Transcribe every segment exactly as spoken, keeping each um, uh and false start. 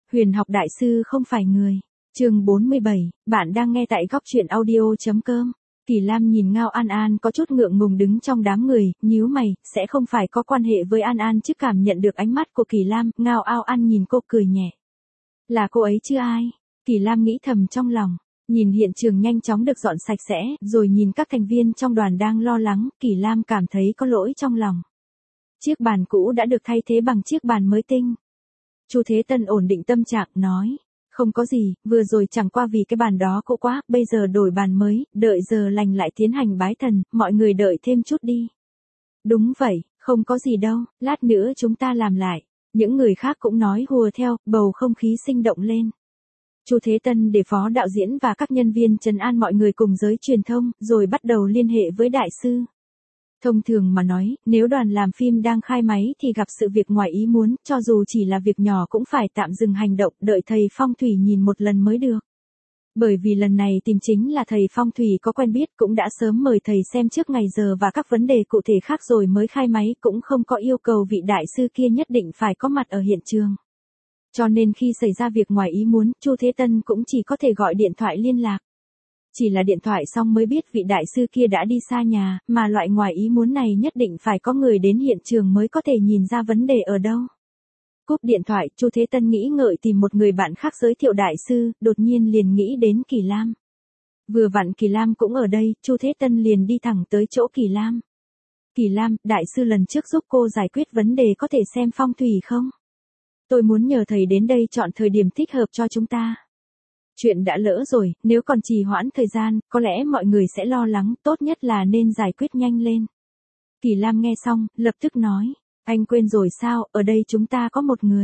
Huyền học đại sư không phải người. Chương bốn mươi bảy, bạn đang nghe tại góc truyện audio.com. Kỳ Lam nhìn Ngao An An có chút ngượng ngùng đứng trong đám người, nhíu mày, sẽ không phải có quan hệ với An An chứ. Cảm nhận được ánh mắt của Kỳ Lam, Ngao Ao An nhìn cô cười nhẹ. Là cô ấy chứ ai? Kỳ Lam nghĩ thầm trong lòng. Nhìn hiện trường nhanh chóng được dọn sạch sẽ, rồi nhìn các thành viên trong đoàn đang lo lắng, Kỳ Lam cảm thấy có lỗi trong lòng. Chiếc bàn cũ đã được thay thế bằng chiếc bàn mới tinh. Chu Thế Tân ổn định tâm trạng, nói. Không có gì, vừa rồi chẳng qua vì cái bàn đó cũ quá, bây giờ đổi bàn mới, đợi giờ lành lại tiến hành bái thần, mọi người đợi thêm chút đi. Đúng vậy, không có gì đâu, lát nữa chúng ta làm lại. Những người khác cũng nói hùa theo, bầu không khí sinh động lên. Chu Thế Tân để phó đạo diễn và các nhân viên trấn an mọi người cùng giới truyền thông, rồi bắt đầu liên hệ với đại sư. Thông thường mà nói, nếu đoàn làm phim đang khai máy thì gặp sự việc ngoài ý muốn, cho dù chỉ là việc nhỏ cũng phải tạm dừng hành động, đợi thầy phong thủy nhìn một lần mới được. Bởi vì lần này tìm chính là thầy phong thủy có quen biết, cũng đã sớm mời thầy xem trước ngày giờ và các vấn đề cụ thể khác rồi mới khai máy, cũng không có yêu cầu vị đại sư kia nhất định phải có mặt ở hiện trường. Cho nên khi xảy ra việc ngoài ý muốn, Chu Thế Tân cũng chỉ có thể gọi điện thoại liên lạc. Chỉ là điện thoại xong mới biết vị đại sư kia đã đi xa nhà, mà loại ngoài ý muốn này nhất định phải có người đến hiện trường mới có thể nhìn ra vấn đề ở đâu. Cúp điện thoại, Chu Thế Tân nghĩ ngợi tìm một người bạn khác giới thiệu đại sư, đột nhiên liền nghĩ đến Kỳ Lam. Vừa vặn Kỳ Lam cũng ở đây, Chu Thế Tân liền đi thẳng tới chỗ Kỳ Lam. Kỳ Lam, đại sư lần trước giúp cô giải quyết vấn đề có thể xem phong thủy không? Tôi muốn nhờ thầy đến đây chọn thời điểm thích hợp cho chúng ta. Chuyện đã lỡ rồi, nếu còn trì hoãn thời gian, có lẽ mọi người sẽ lo lắng, tốt nhất là nên giải quyết nhanh lên. Kỳ Lam nghe xong, lập tức nói, anh quên rồi sao, ở đây chúng ta có một người.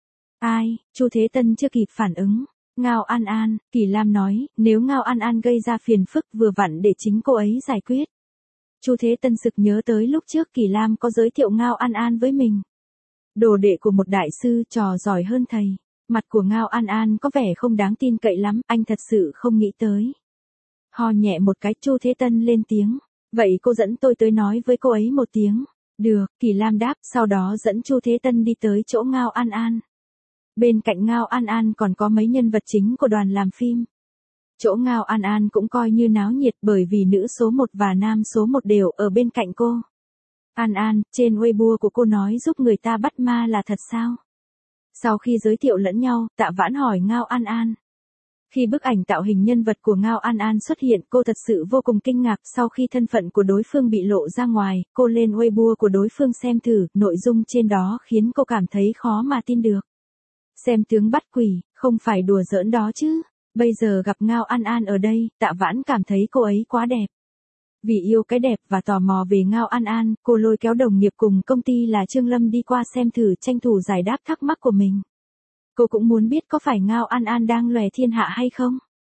Ai? Chu Thế Tân chưa kịp phản ứng. Ngao An An, Kỳ Lam nói, nếu Ngao An An gây ra phiền phức vừa vặn để chính cô ấy giải quyết. Chu Thế Tân sực nhớ tới lúc trước Kỳ Lam có giới thiệu Ngao An An với mình. Đồ đệ của một đại sư trò giỏi hơn thầy. Mặt của Ngao An An có vẻ không đáng tin cậy lắm, anh thật sự không nghĩ tới. Ho nhẹ một cái, Chu Thế Tân lên tiếng. Vậy cô dẫn tôi tới nói với cô ấy một tiếng. Được, Kỳ Lam đáp, sau đó dẫn Chu Thế Tân đi tới chỗ Ngao An An. Bên cạnh Ngao An An còn có mấy nhân vật chính của đoàn làm phim. Chỗ Ngao An An cũng coi như náo nhiệt bởi vì nữ số một và nam số một đều ở bên cạnh cô. An An, trên Weibo của cô nói giúp người ta bắt ma là thật sao? Sau khi giới thiệu lẫn nhau, Tạ Vãn hỏi Ngao An An. Khi bức ảnh tạo hình nhân vật của Ngao An An xuất hiện, cô thật sự vô cùng kinh ngạc. Sau khi thân phận của đối phương bị lộ ra ngoài, cô lên Weibo của đối phương xem thử, nội dung trên đó khiến cô cảm thấy khó mà tin được. Xem tướng bắt quỷ, không phải đùa giỡn đó chứ. Bây giờ gặp Ngao An An ở đây, Tạ Vãn cảm thấy cô ấy quá đẹp. Vì yêu cái đẹp và tò mò về Ngao An An, cô lôi kéo đồng nghiệp cùng công ty là Trương Lâm đi qua xem thử, tranh thủ giải đáp thắc mắc của mình. Cô cũng muốn biết có phải Ngao An An đang lòe thiên hạ hay không?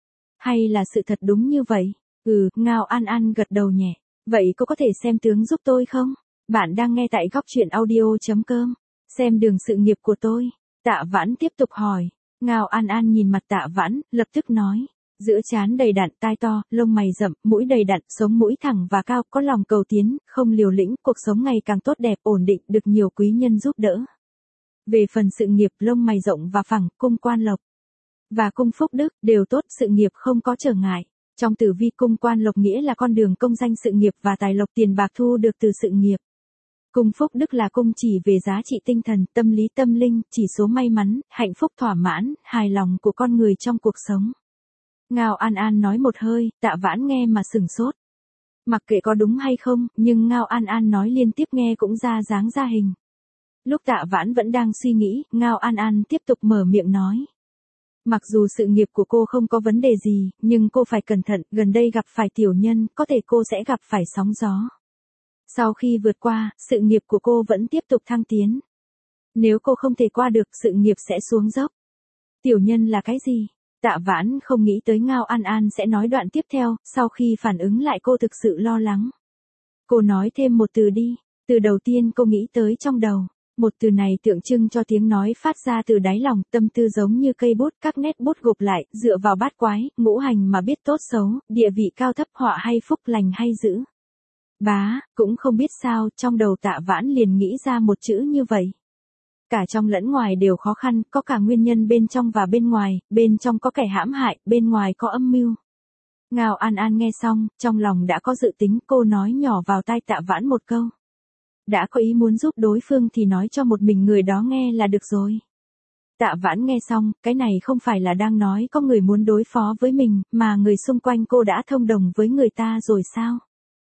Hay là sự thật đúng như vậy? Ừ, Ngao An An gật đầu nhẹ. Vậy cô có thể xem tướng giúp tôi không? Bạn đang nghe tại góc truyện audio.com. Xem đường sự nghiệp của tôi. Tạ Vãn tiếp tục hỏi. Ngao An An nhìn mặt Tạ Vãn, lập tức nói. Giữa trán đầy đặn, tai to, lông mày rậm, mũi đầy đặn, sống mũi thẳng và cao, có lòng cầu tiến, không liều lĩnh, cuộc sống ngày càng tốt đẹp, ổn định, được nhiều quý nhân giúp đỡ. Về phần sự nghiệp, lông mày rộng và phẳng, cung quan lộc và cung phúc đức đều tốt, sự nghiệp không có trở ngại. Trong tử vi cung quan lộc nghĩa là con đường công danh sự nghiệp và tài lộc tiền bạc thu được từ sự nghiệp. Cung phúc đức là cung chỉ về giá trị tinh thần, tâm lý tâm linh, chỉ số may mắn, hạnh phúc thỏa mãn, hài lòng của con người trong cuộc sống. Ngao An An nói một hơi, Tạ Vãn nghe mà sửng sốt. Mặc kệ có đúng hay không, nhưng Ngao An An nói liên tiếp nghe cũng ra dáng ra hình. Lúc Tạ Vãn vẫn đang suy nghĩ, Ngao An An tiếp tục mở miệng nói. Mặc dù sự nghiệp của cô không có vấn đề gì, nhưng cô phải cẩn thận, gần đây gặp phải tiểu nhân, có thể cô sẽ gặp phải sóng gió. Sau khi vượt qua, sự nghiệp của cô vẫn tiếp tục thăng tiến. Nếu cô không thể qua được, sự nghiệp sẽ xuống dốc. Tiểu nhân là cái gì? Tạ Vãn không nghĩ tới Ngao An An sẽ nói đoạn tiếp theo, sau khi phản ứng lại cô thực sự lo lắng. Cô nói thêm một từ đi, từ đầu tiên cô nghĩ tới trong đầu. Một từ này tượng trưng cho tiếng nói phát ra từ đáy lòng, tâm tư giống như cây bút, các nét bút gộp lại, dựa vào bát quái, ngũ hành mà biết tốt xấu, địa vị cao thấp, họa hay phúc, lành hay dữ. Bá, cũng không biết sao, trong đầu Tạ Vãn liền nghĩ ra một chữ như vậy. cả trong lẫn ngoài đều khó khăn, có cả nguyên nhân bên trong và bên ngoài, bên trong có kẻ hãm hại, bên ngoài có âm mưu. Ngao An An nghe xong, trong lòng đã có dự tính, cô nói nhỏ vào tai Tạ Vãn một câu. Đã có ý muốn giúp đối phương thì nói cho một mình người đó nghe là được rồi. Tạ Vãn nghe xong, cái này không phải là đang nói có người muốn đối phó với mình, mà người xung quanh cô đã thông đồng với người ta rồi sao?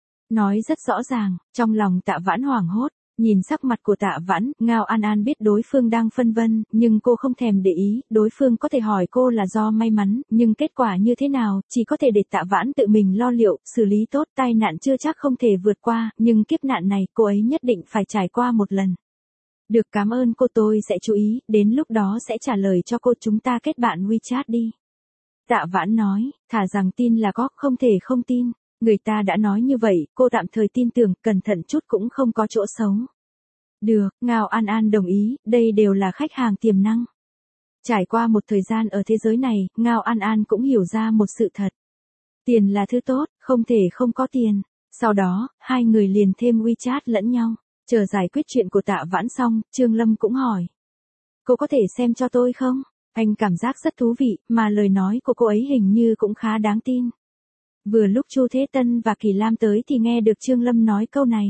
Nói rất rõ ràng, trong lòng Tạ Vãn hoảng hốt, nhìn sắc mặt của Tạ Vãn, Ngao An An biết đối phương đang phân vân, nhưng cô không thèm để ý, đối phương có thể hỏi cô là do may mắn, nhưng kết quả như thế nào, chỉ có thể để Tạ Vãn tự mình lo liệu, xử lý tốt, tai nạn chưa chắc không thể vượt qua, nhưng kiếp nạn này, cô ấy nhất định phải trải qua một lần. Được, cảm ơn cô, tôi sẽ chú ý, đến lúc đó sẽ trả lời cho cô, chúng ta kết bạn WeChat đi. Tạ Vãn nói, thà rằng tin là có, không thể không tin. Người ta đã nói như vậy, cô tạm thời tin tưởng, cẩn thận chút cũng không có chỗ xấu. Được, Ngao An An đồng ý, đây đều là khách hàng tiềm năng. Trải qua một thời gian ở thế giới này, Ngao An An cũng hiểu ra một sự thật. Tiền là thứ tốt, không thể không có tiền. Sau đó, hai người liền thêm WeChat lẫn nhau. Chờ giải quyết chuyện của Tạ Vãn xong, Trương Lâm cũng hỏi. Cô có thể xem cho tôi không? Anh cảm giác rất thú vị, mà lời nói của cô ấy hình như cũng khá đáng tin. Vừa lúc Chu Thế Tân và Kỳ Lam tới thì nghe được Trương Lâm nói câu này.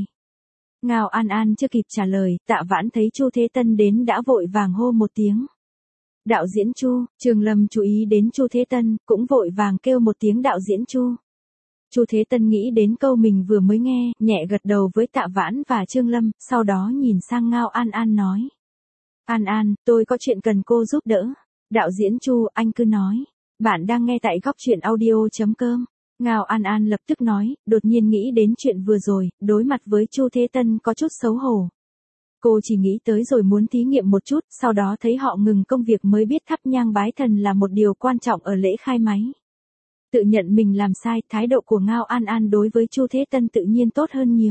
Ngao An An chưa kịp trả lời, Tạ Vãn thấy Chu Thế Tân đến đã vội vàng hô một tiếng. Đạo diễn Chu, Trương Lâm chú ý đến Chu Thế Tân, cũng vội vàng kêu một tiếng đạo diễn Chu. Chu Thế Tân nghĩ đến câu mình vừa mới nghe, nhẹ gật đầu với Tạ Vãn và Trương Lâm, sau đó nhìn sang Ngao An An nói. An An, tôi có chuyện cần cô giúp đỡ. Đạo diễn Chu, anh cứ nói. Bạn đang nghe tại góc truyện audio chấm com. Ngao An An lập tức nói, đột nhiên nghĩ đến chuyện vừa rồi, đối mặt với Chu Thế Tân có chút xấu hổ. Cô chỉ nghĩ tới rồi muốn thí nghiệm một chút, sau đó thấy họ ngừng công việc mới biết thắp nhang bái thần là một điều quan trọng ở lễ khai máy. Tự nhận mình làm sai, thái độ của Ngao An An đối với Chu Thế Tân tự nhiên tốt hơn nhiều.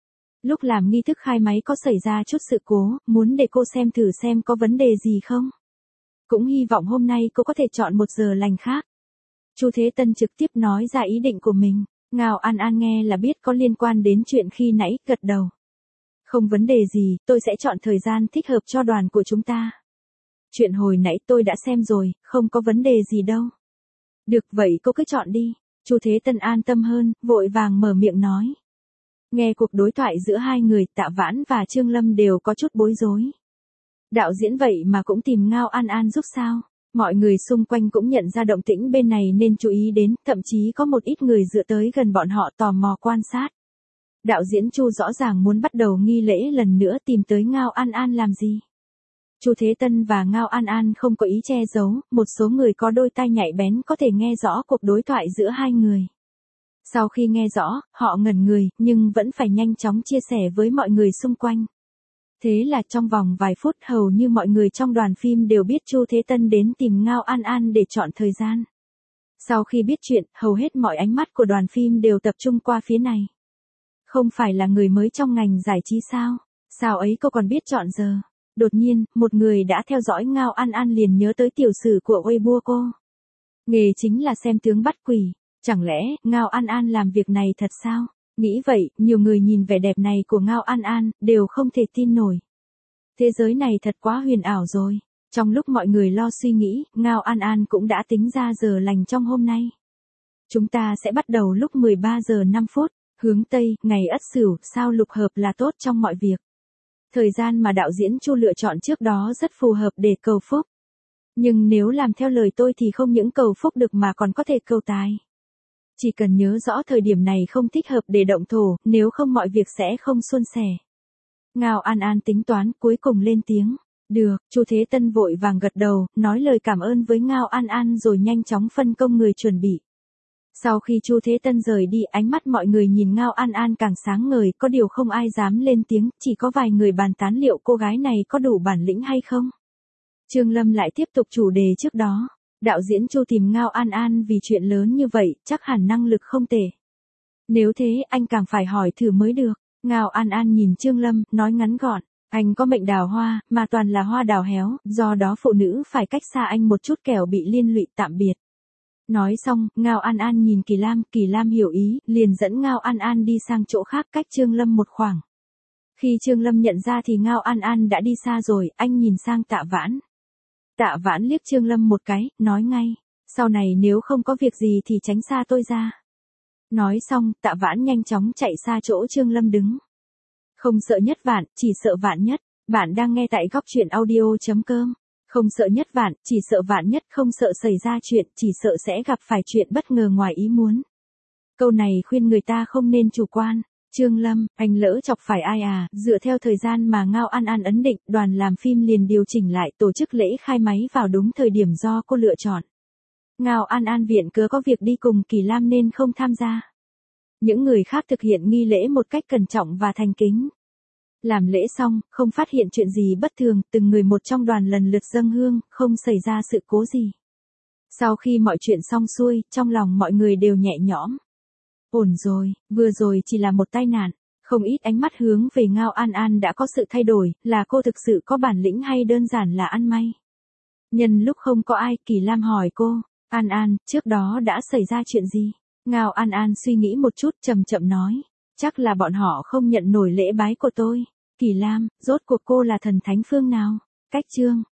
Lúc làm nghi thức khai máy có xảy ra chút sự cố, muốn để cô xem thử xem có vấn đề gì không. Cũng hy vọng hôm nay cô có thể chọn một giờ lành khác. Chu Thế Tân trực tiếp nói ra ý định của mình. Ngao An An nghe là biết có liên quan đến chuyện khi nãy, gật đầu. Không vấn đề gì, tôi sẽ chọn thời gian thích hợp cho đoàn của chúng ta. Chuyện hồi nãy tôi đã xem rồi, không có vấn đề gì đâu. Được vậy cô cứ chọn đi. Chu Thế Tân an tâm hơn, vội vàng mở miệng nói. Nghe cuộc đối thoại giữa hai người, Tạ Vãn và Trương Lâm đều có chút bối rối. Đạo diễn vậy mà cũng tìm Ngao An An giúp sao? Mọi người xung quanh cũng nhận ra động tĩnh bên này nên chú ý đến, thậm chí có một ít người dựa tới gần bọn họ tò mò quan sát. Đạo diễn Chu rõ ràng muốn bắt đầu nghi lễ lần nữa, tìm tới Ngao An An làm gì? Chu Thế Tân và Ngao An An không có ý che giấu, một số người có đôi tai nhạy bén có thể nghe rõ cuộc đối thoại giữa hai người. Sau khi nghe rõ, họ ngẩn người, nhưng vẫn phải nhanh chóng chia sẻ với mọi người xung quanh. Thế là trong vòng vài phút hầu như mọi người trong đoàn phim đều biết Chu Thế Tân đến tìm Ngao An An để chọn thời gian. Sau khi biết chuyện, hầu hết mọi ánh mắt của đoàn phim đều tập trung qua phía này. Không phải là người mới trong ngành giải trí sao? Sao ấy cô còn biết chọn giờ? Đột nhiên, một người đã theo dõi Ngao An An liền nhớ tới tiểu sử của Weibo cô. Nghề chính là xem tướng bắt quỷ. Chẳng lẽ, Ngao An An làm việc này thật sao? Nghĩ vậy, nhiều người nhìn vẻ đẹp này của Ngao An An, đều không thể tin nổi. Thế giới này thật quá huyền ảo rồi. Trong lúc mọi người lo suy nghĩ, Ngao An An cũng đã tính ra giờ lành trong hôm nay. Chúng ta sẽ bắt đầu lúc mười ba giờ năm phút, hướng Tây, ngày Ất Sửu, sao lục hợp là tốt trong mọi việc. Thời gian mà đạo diễn Chu lựa chọn trước đó rất phù hợp để cầu phúc. Nhưng nếu làm theo lời tôi thì không những cầu phúc được mà còn có thể cầu tài. Chỉ cần nhớ rõ thời điểm này không thích hợp để động thổ, nếu không mọi việc sẽ không suôn sẻ. Ngao An An tính toán, cuối cùng lên tiếng. Được, Chu Thế Tân vội vàng gật đầu, nói lời cảm ơn với Ngao An An rồi nhanh chóng phân công người chuẩn bị. Sau khi Chu Thế Tân rời đi, ánh mắt mọi người nhìn Ngao An An càng sáng ngời, có điều không ai dám lên tiếng, chỉ có vài người bàn tán liệu cô gái này có đủ bản lĩnh hay không. Trương Lâm lại tiếp tục chủ đề trước đó. Đạo diễn Chu tìm Ngao An An vì chuyện lớn như vậy, chắc hẳn năng lực không tệ. Nếu thế, anh càng phải hỏi thử mới được. Ngao An An nhìn Trương Lâm, nói ngắn gọn. Anh có mệnh đào hoa, mà toàn là hoa đào héo, do đó phụ nữ phải cách xa anh một chút kẻo bị liên lụy, tạm biệt. Nói xong, Ngao An An nhìn Kỳ Lam, Kỳ Lam hiểu ý, liền dẫn Ngao An An đi sang chỗ khác cách Trương Lâm một khoảng. Khi Trương Lâm nhận ra thì Ngao An An đã đi xa rồi, anh nhìn sang Tạ Vãn. Tạ Vãn liếc Trương Lâm một cái, nói ngay, sau này nếu không có việc gì thì tránh xa tôi ra. Nói xong, Tạ Vãn nhanh chóng chạy xa chỗ Trương Lâm đứng. Không sợ nhất vạn, chỉ sợ vạn nhất. Bạn đang nghe tại góc truyện audio.com. Không sợ nhất vạn, chỉ sợ vạn nhất, không sợ xảy ra chuyện, chỉ sợ sẽ gặp phải chuyện bất ngờ ngoài ý muốn. Câu này khuyên người ta không nên chủ quan. Trương Lâm, anh lỡ chọc phải ai à? Dựa theo thời gian mà Ngao An An ấn định, đoàn làm phim liền điều chỉnh lại tổ chức lễ khai máy vào đúng thời điểm do cô lựa chọn. Ngao An An viện cớ có việc đi cùng Kỳ Lam nên không tham gia. Những người khác thực hiện nghi lễ một cách cẩn trọng và thành kính. Làm lễ xong, không phát hiện chuyện gì bất thường, từng người một trong đoàn lần lượt dâng hương, không xảy ra sự cố gì. Sau khi mọi chuyện xong xuôi, trong lòng mọi người đều nhẹ nhõm. Ổn rồi, vừa rồi chỉ là một tai nạn. Không ít ánh mắt hướng về Ngao An An đã có sự thay đổi, là cô thực sự có bản lĩnh hay đơn giản là ăn may. Nhân lúc không có ai, Kỳ Lam hỏi cô, An An, trước đó đã xảy ra chuyện gì? Ngao An An suy nghĩ một chút, chậm chậm nói, chắc là bọn họ không nhận nổi lễ bái của tôi. Kỳ Lam, rốt cuộc cô là thần thánh phương nào? Cách Trương